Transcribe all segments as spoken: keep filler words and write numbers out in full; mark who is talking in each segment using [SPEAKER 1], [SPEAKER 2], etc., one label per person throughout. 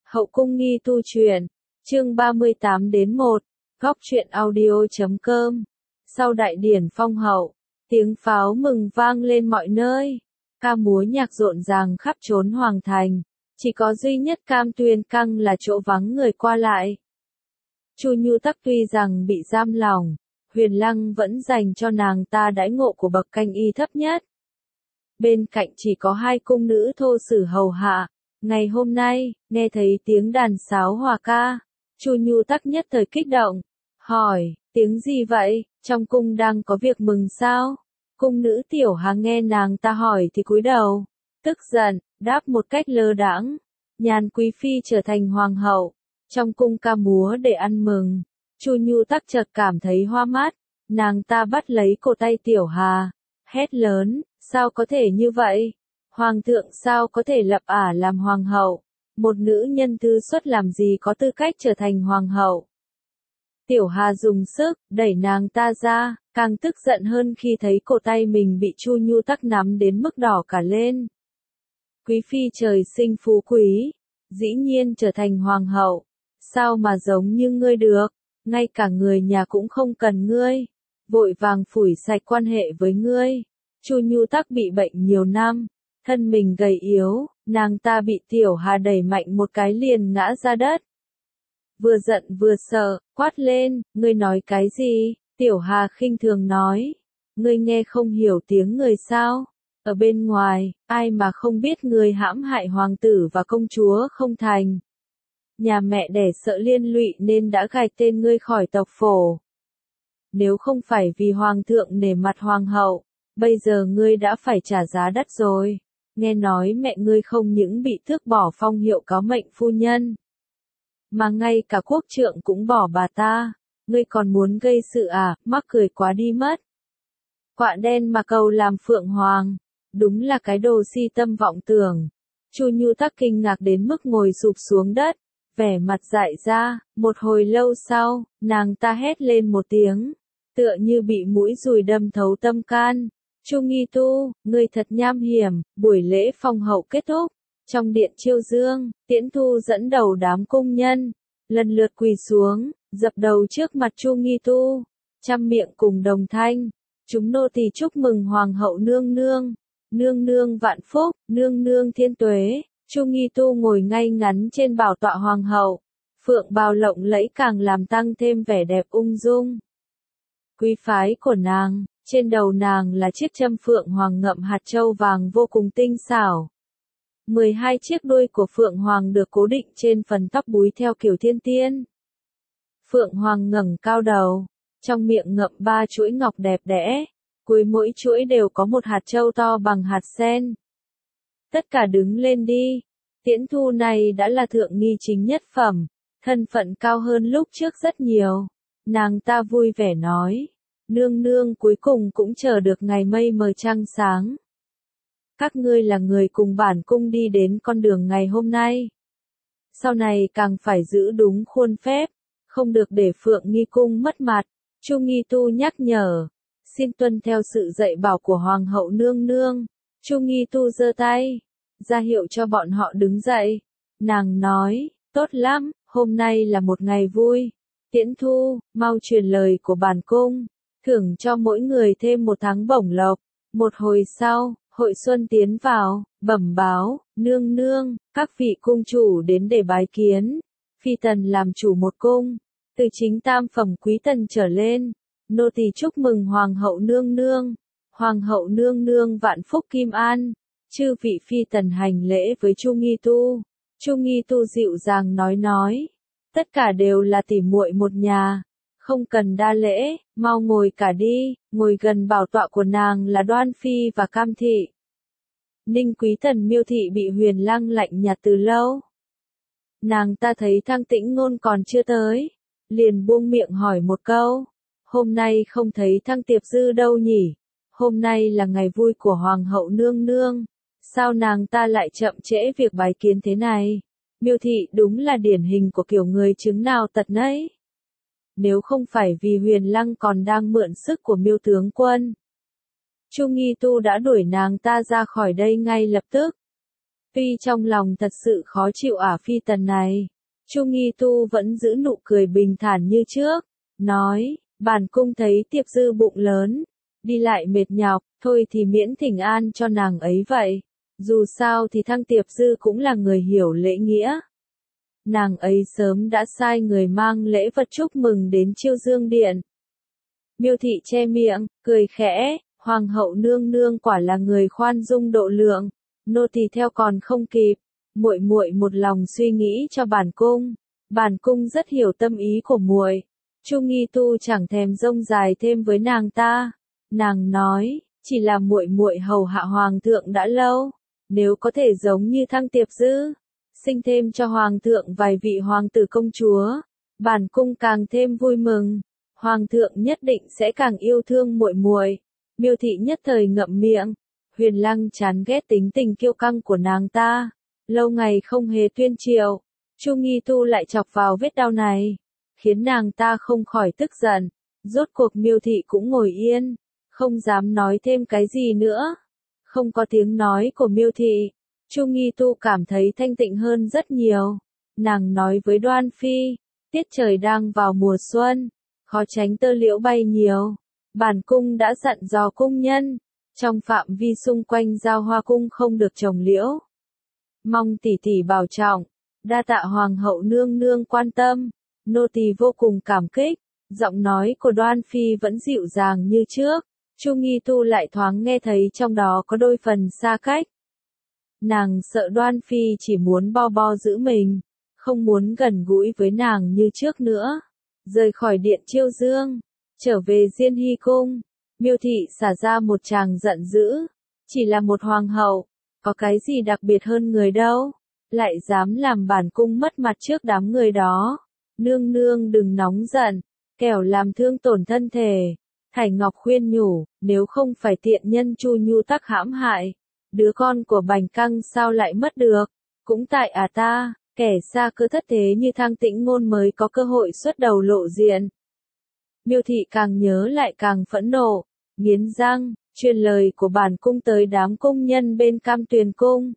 [SPEAKER 1] Hậu cung nghi tu truyện, chương ba mươi tám đến một, góc truyện audio.com. Sau đại điển phong hậu, tiếng pháo mừng vang lên mọi nơi, ca múa nhạc rộn ràng khắp chốn hoàng thành, chỉ có duy nhất Cam Tuyên Căng là chỗ vắng người qua lại. Chu Nhu Tắc tuy rằng bị giam lỏng, Huyền Lăng vẫn dành cho nàng ta đãi ngộ của bậc canh y thấp nhất. Bên cạnh chỉ có hai cung nữ thô sử hầu hạ. Ngày hôm nay, nghe thấy tiếng đàn sáo hòa ca, Chu Nhu Tắc nhất thời kích động, hỏi, tiếng gì vậy, trong cung đang có việc mừng sao? Cung nữ Tiểu Hà nghe nàng ta hỏi thì cúi đầu, tức giận, đáp một cách lơ đãng, Nhàn quý phi trở thành hoàng hậu, trong cung ca múa để ăn mừng. Chu Nhu Tắc chợt cảm thấy hoa mắt, nàng ta bắt lấy cổ tay Tiểu Hà, hét lớn, sao có thể như vậy? Hoàng thượng sao có thể lập ả làm hoàng hậu, một nữ nhân thư xuất làm gì có tư cách trở thành hoàng hậu. Tiểu Hà dùng sức, đẩy nàng ta ra, càng tức giận hơn khi thấy cổ tay mình bị Chu Nhu Tắc nắm đến mức đỏ cả lên. Quý phi trời sinh phú quý, dĩ nhiên trở thành hoàng hậu, sao mà giống như ngươi được, ngay cả người nhà cũng không cần ngươi, vội vàng phủi sạch quan hệ với ngươi. Chu Nhu Tắc bị bệnh nhiều năm, thân mình gầy yếu, nàng ta bị Tiểu Hà đẩy mạnh một cái liền ngã ra đất. Vừa giận vừa sợ, quát lên, ngươi nói cái gì? Tiểu Hà khinh thường nói, ngươi nghe không hiểu tiếng người sao? Ở bên ngoài, ai mà không biết ngươi hãm hại hoàng tử và công chúa không thành. Nhà mẹ đẻ sợ liên lụy nên đã gạch tên ngươi khỏi tộc phổ. Nếu không phải vì hoàng thượng nể mặt hoàng hậu, bây giờ ngươi đã phải trả giá đắt rồi. Nghe nói mẹ ngươi không những bị tước bỏ phong hiệu cáo mệnh phu nhân, mà ngay cả quốc trượng cũng bỏ bà ta, ngươi còn muốn gây sự à, mắc cười quá đi mất. Quạ đen mà cầu làm phượng hoàng, đúng là cái đồ si tâm vọng tưởng. Chu Nhu Tắc kinh ngạc đến mức ngồi sụp xuống đất, vẻ mặt dại ra, một hồi lâu sau, nàng ta hét lên một tiếng, tựa như bị mũi dùi đâm thấu tâm can. Chu Nghi Tu, ngươi thật nham hiểm. Buổi lễ phong hậu kết thúc, trong điện chiêu dương, Tiễn Thu dẫn đầu đám cung nhân, lần lượt quỳ xuống, dập đầu trước mặt Chu Nghi Tu, trăm miệng cùng đồng thanh, chúng nô tỳ chúc mừng hoàng hậu nương nương, nương nương vạn phúc, nương nương thiên tuế. Chu Nghi Tu ngồi ngay ngắn trên bảo tọa hoàng hậu, phượng bào lộng lẫy càng làm tăng thêm vẻ đẹp ung dung. Quý phái của nàng, trên đầu nàng là chiếc châm phượng hoàng ngậm hạt châu vàng vô cùng tinh xảo. mười hai chiếc đuôi của phượng hoàng được cố định trên phần tóc búi theo kiểu thiên tiên. Phượng hoàng ngẩng cao đầu, trong miệng ngậm ba chuỗi ngọc đẹp đẽ, cuối mỗi chuỗi đều có một hạt châu to bằng hạt sen. Tất cả đứng lên đi, Tiễn Thu này đã là thượng nghi chính nhất phẩm, thân phận cao hơn lúc trước rất nhiều. Nàng ta vui vẻ nói, nương nương cuối cùng cũng chờ được ngày mây mờ trăng sáng. Các ngươi là người cùng bản cung đi đến con đường ngày hôm nay. Sau này càng phải giữ đúng khuôn phép, không được để Phượng Nghi cung mất mặt. Chu Nghi Tu nhắc nhở, xin tuân theo sự dạy bảo của hoàng hậu nương nương. Chu Nghi Tu giơ tay, ra hiệu cho bọn họ đứng dậy. Nàng nói, tốt lắm, hôm nay là một ngày vui. Tiễn Thu, mau truyền lời của bản cung, thưởng cho mỗi người thêm một tháng bổng lộc. Một hồi sau, Hội Xuân tiến vào, bẩm báo, nương nương, các vị cung chủ đến để bái kiến. Phi tần làm chủ một cung, từ chính tam phẩm quý tần trở lên, nô tỳ chúc mừng hoàng hậu nương nương. Hoàng hậu nương nương vạn phúc kim an. Chư vị phi tần hành lễ với Chu Nghi Tu. Chu Nghi Tu dịu dàng nói nói, tất cả đều là tỉ muội một nhà, không cần đa lễ, mau ngồi cả đi. Ngồi gần bảo tọa của nàng là Đoan Phi và Cam Thị. Ninh Quý Tần Miêu Thị bị Huyền Lăng lạnh nhạt từ lâu. Nàng ta thấy Thăng Tĩnh Ngôn còn chưa tới, liền buông miệng hỏi một câu, hôm nay không thấy Thăng Tiệp Dư đâu nhỉ? Hôm nay là ngày vui của hoàng hậu nương nương, sao nàng ta lại chậm trễ việc bái kiến thế này? Miêu Thị đúng là điển hình của kiểu người chứng nào tật nấy. Nếu không phải vì Huyền Lăng còn đang mượn sức của Miêu tướng quân, Chu Nghi Tu đã đuổi nàng ta ra khỏi đây ngay lập tức. Tuy trong lòng thật sự khó chịu ả phi tần này, Chu Nghi Tu vẫn giữ nụ cười bình thản như trước, nói, bản cung thấy Tiệp Dư bụng lớn, đi lại mệt nhọc, thôi thì miễn thỉnh an cho nàng ấy vậy. Dù sao thì Thăng Tiệp Dư cũng là người hiểu lễ nghĩa. Nàng ấy sớm đã sai người mang lễ vật chúc mừng đến Chiêu Dương Điện. Miêu Thị che miệng, cười khẽ, Hoàng hậu nương nương quả là người khoan dung độ lượng, nô tỳ theo còn không kịp, muội muội một lòng suy nghĩ cho bản cung, bản cung rất hiểu tâm ý của muội. Chu Nghi Tu chẳng thèm rông dài thêm với nàng ta, nàng nói, chỉ là muội muội hầu hạ hoàng thượng đã lâu, nếu có thể giống như Thăng Tiệp Dư, sinh thêm cho hoàng thượng vài vị hoàng tử công chúa, bản cung càng thêm vui mừng, hoàng thượng nhất định sẽ càng yêu thương muội muội. Miêu Thị nhất thời ngậm miệng, Huyền Lăng chán ghét tính tình kiêu căng của nàng ta, lâu ngày không hề tuyên triệu, Chu Nghi Tu lại chọc vào vết đau này, khiến nàng ta không khỏi tức giận, rốt cuộc Miêu Thị cũng ngồi yên, không dám nói thêm cái gì nữa. Không có tiếng nói của Miêu Thị, Chu Nghi Tu cảm thấy thanh tịnh hơn rất nhiều. Nàng nói với Đoan Phi, tiết trời đang vào mùa xuân, khó tránh tơ liễu bay nhiều. Bản cung đã dặn dò cung nhân, trong phạm vi xung quanh giao hoa cung không được trồng liễu. Mong tỷ tỷ bảo trọng, đa tạ hoàng hậu nương nương quan tâm, nô tỳ vô cùng cảm kích. Giọng nói của Đoan Phi vẫn dịu dàng như trước, Chu Nghi Tu lại thoáng nghe thấy trong đó có đôi phần xa cách. Nàng sợ Đoan Phi chỉ muốn bo bo giữ mình, không muốn gần gũi với nàng như trước nữa. Rời khỏi điện Chiêu Dương, trở về Diên Hy cung, Miêu Thị xả ra một tràng giận dữ, chỉ là một hoàng hậu, có cái gì đặc biệt hơn người đâu, lại dám làm bản cung mất mặt trước đám người đó. Nương nương đừng nóng giận, kẻo làm thương tổn thân thể. Thải Ngọc khuyên nhủ, nếu không phải tiện nhân Chu Nhu Tắc hãm hại, đứa con của Bành Căng sao lại mất được, cũng tại à ta, kẻ xa cơ thất thế như Thang Tĩnh Ngôn mới có cơ hội xuất đầu lộ diện. Miêu Thị càng nhớ lại càng phẫn nộ, nghiến răng, truyền lời của bản cung tới đám cung nhân bên Cam Tuyền cung.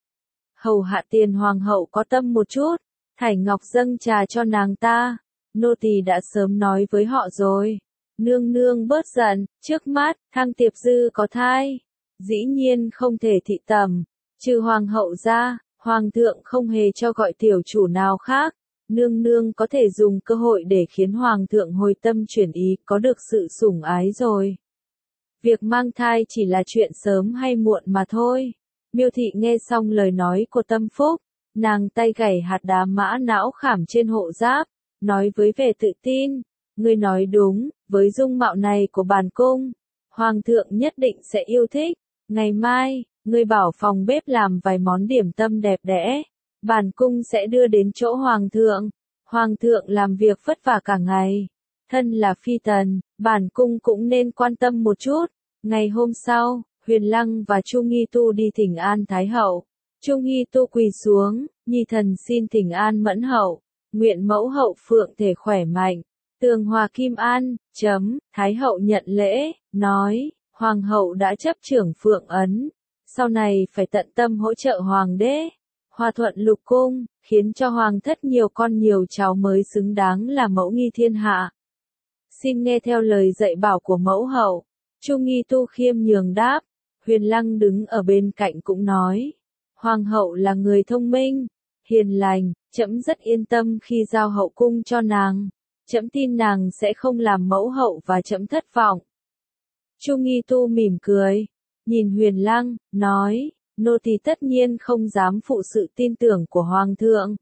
[SPEAKER 1] Hầu hạ tiền hoàng hậu có tâm một chút, Thải Ngọc dâng trà cho nàng ta, nô tỳ đã sớm nói với họ rồi. Nương nương bớt giận, trước mắt, Thăng Tiệp Dư có thai, dĩ nhiên không thể thị tầm, trừ hoàng hậu ra, hoàng thượng không hề cho gọi tiểu chủ nào khác, nương nương có thể dùng cơ hội để khiến hoàng thượng hồi tâm chuyển ý, có được sự sủng ái rồi. Việc mang thai chỉ là chuyện sớm hay muộn mà thôi. Miêu Thị nghe xong lời nói của Tâm Phúc, nàng tay gảy hạt đá mã não khảm trên hộ giáp, nói với vẻ tự tin, ngươi nói đúng, với dung mạo này của bản cung, hoàng thượng nhất định sẽ yêu thích. Ngày mai, ngươi bảo phòng bếp làm vài món điểm tâm đẹp đẽ, bản cung sẽ đưa đến chỗ hoàng thượng. Hoàng thượng làm việc vất vả cả ngày, thân là phi tần, bản cung cũng nên quan tâm một chút. Ngày hôm sau, Huyền Lăng và Chu Nghi Tu đi thỉnh an Thái hậu. Chu Nghi Tu quỳ xuống, nhi thần xin thỉnh an Mẫn hậu, nguyện mẫu hậu phượng thể khỏe mạnh, tường hòa kim an. Chấm, Thái hậu nhận lễ, nói, hoàng hậu đã chấp trưởng phượng ấn, sau này phải tận tâm hỗ trợ hoàng đế, hòa thuận lục cung, khiến cho hoàng thất nhiều con nhiều cháu mới xứng đáng là mẫu nghi thiên hạ. Xin nghe theo lời dạy bảo của mẫu hậu. Chu Nghi Tu khiêm nhường đáp. Huyền Lăng đứng ở bên cạnh cũng nói, hoàng hậu là người thông minh, hiền lành, trẫm rất yên tâm khi giao hậu cung cho nàng, trẫm tin nàng sẽ không làm mẫu hậu và trẫm thất vọng. Chu Nghi Tu mỉm cười, nhìn Huyền Lăng, nói, nô tỳ tất nhiên không dám phụ sự tin tưởng của hoàng thượng.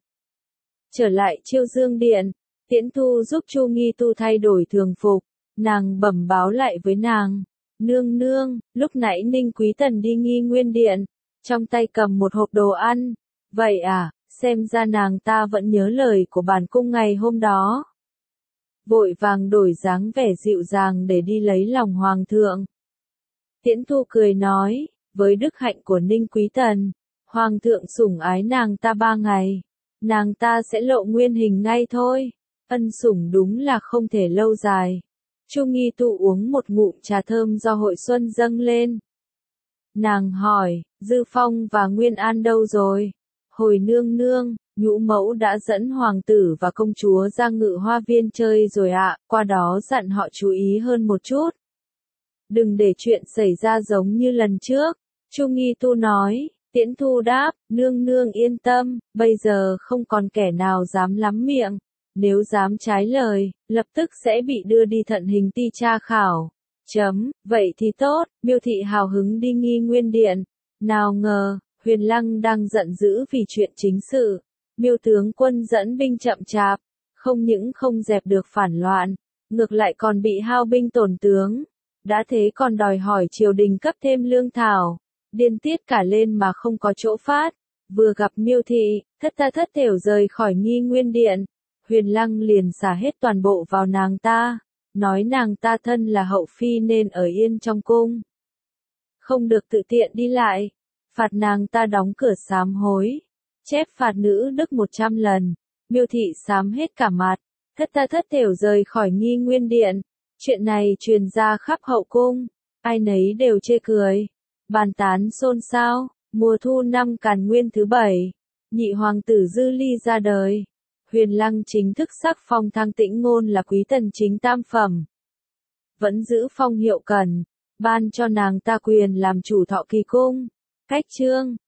[SPEAKER 1] Trở lại Chiêu Dương điện, Tiễn Thu giúp Chu Nghi Tu thay đổi thường phục, nàng bẩm báo lại với nàng. Nương nương, lúc nãy Ninh Quý Tần đi Nghi Nguyên điện, trong tay cầm một hộp đồ ăn. Vậy à, xem ra nàng ta vẫn nhớ lời của bản cung ngày hôm đó. Vội vàng đổi dáng vẻ dịu dàng để đi lấy lòng hoàng thượng. Tiễn Thu cười nói, với đức hạnh của Ninh Quý Tần, hoàng thượng sủng ái nàng ta ba ngày, nàng ta sẽ lộ nguyên hình ngay thôi. Ân sủng đúng là không thể lâu dài. Chu Nghi Tu uống một ngụm trà thơm do hội xuân dâng lên. Nàng hỏi, Dư Phong và Nguyên An đâu rồi? Hồi nương nương, nhũ mẫu đã dẫn hoàng tử và công chúa ra Ngự Hoa Viên chơi rồi ạ, qua đó dặn họ chú ý hơn một chút. Đừng để chuyện xảy ra giống như lần trước, Chu Nghi Tu nói. Tiễn Thu đáp, nương nương yên tâm, bây giờ không còn kẻ nào dám lắm miệng. Nếu dám trái lời, lập tức sẽ bị đưa đi thận hình ti tra khảo. Chấm, vậy thì tốt, Miêu Thị hào hứng đi Nghi Nguyên Điện. Nào ngờ, Huyền Lăng đang giận dữ vì chuyện chính sự. Miêu tướng quân dẫn binh chậm chạp, không những không dẹp được phản loạn, ngược lại còn bị hao binh tổn tướng. Đã thế còn đòi hỏi triều đình cấp thêm lương thảo. Điên tiết cả lên mà không có chỗ phát. Vừa gặp Miêu Thị, thất tha thất thểu rời khỏi Nghi Nguyên Điện. Huyền Lăng liền xả hết toàn bộ vào nàng ta, nói nàng ta thân là hậu phi nên ở yên trong cung, không được tự tiện đi lại, phạt nàng ta đóng cửa sám hối, chép phạt nữ đức một trăm lần. Miêu Thị sám hết cả mặt, thất tha thất thểu rời khỏi Nghi Nguyên Điện. Chuyện này truyền ra khắp hậu cung, ai nấy đều chê cười, bàn tán xôn xao. Mùa thu năm Càn Nguyên thứ bảy, nhị hoàng tử Dư Ly ra đời. Huyền Lăng chính thức sắc phong Thang Tĩnh Ngôn là quý tần chính tam phẩm. Vẫn giữ phong hiệu cần, ban cho nàng ta quyền làm chủ Thọ Kỳ Cung. Cách chương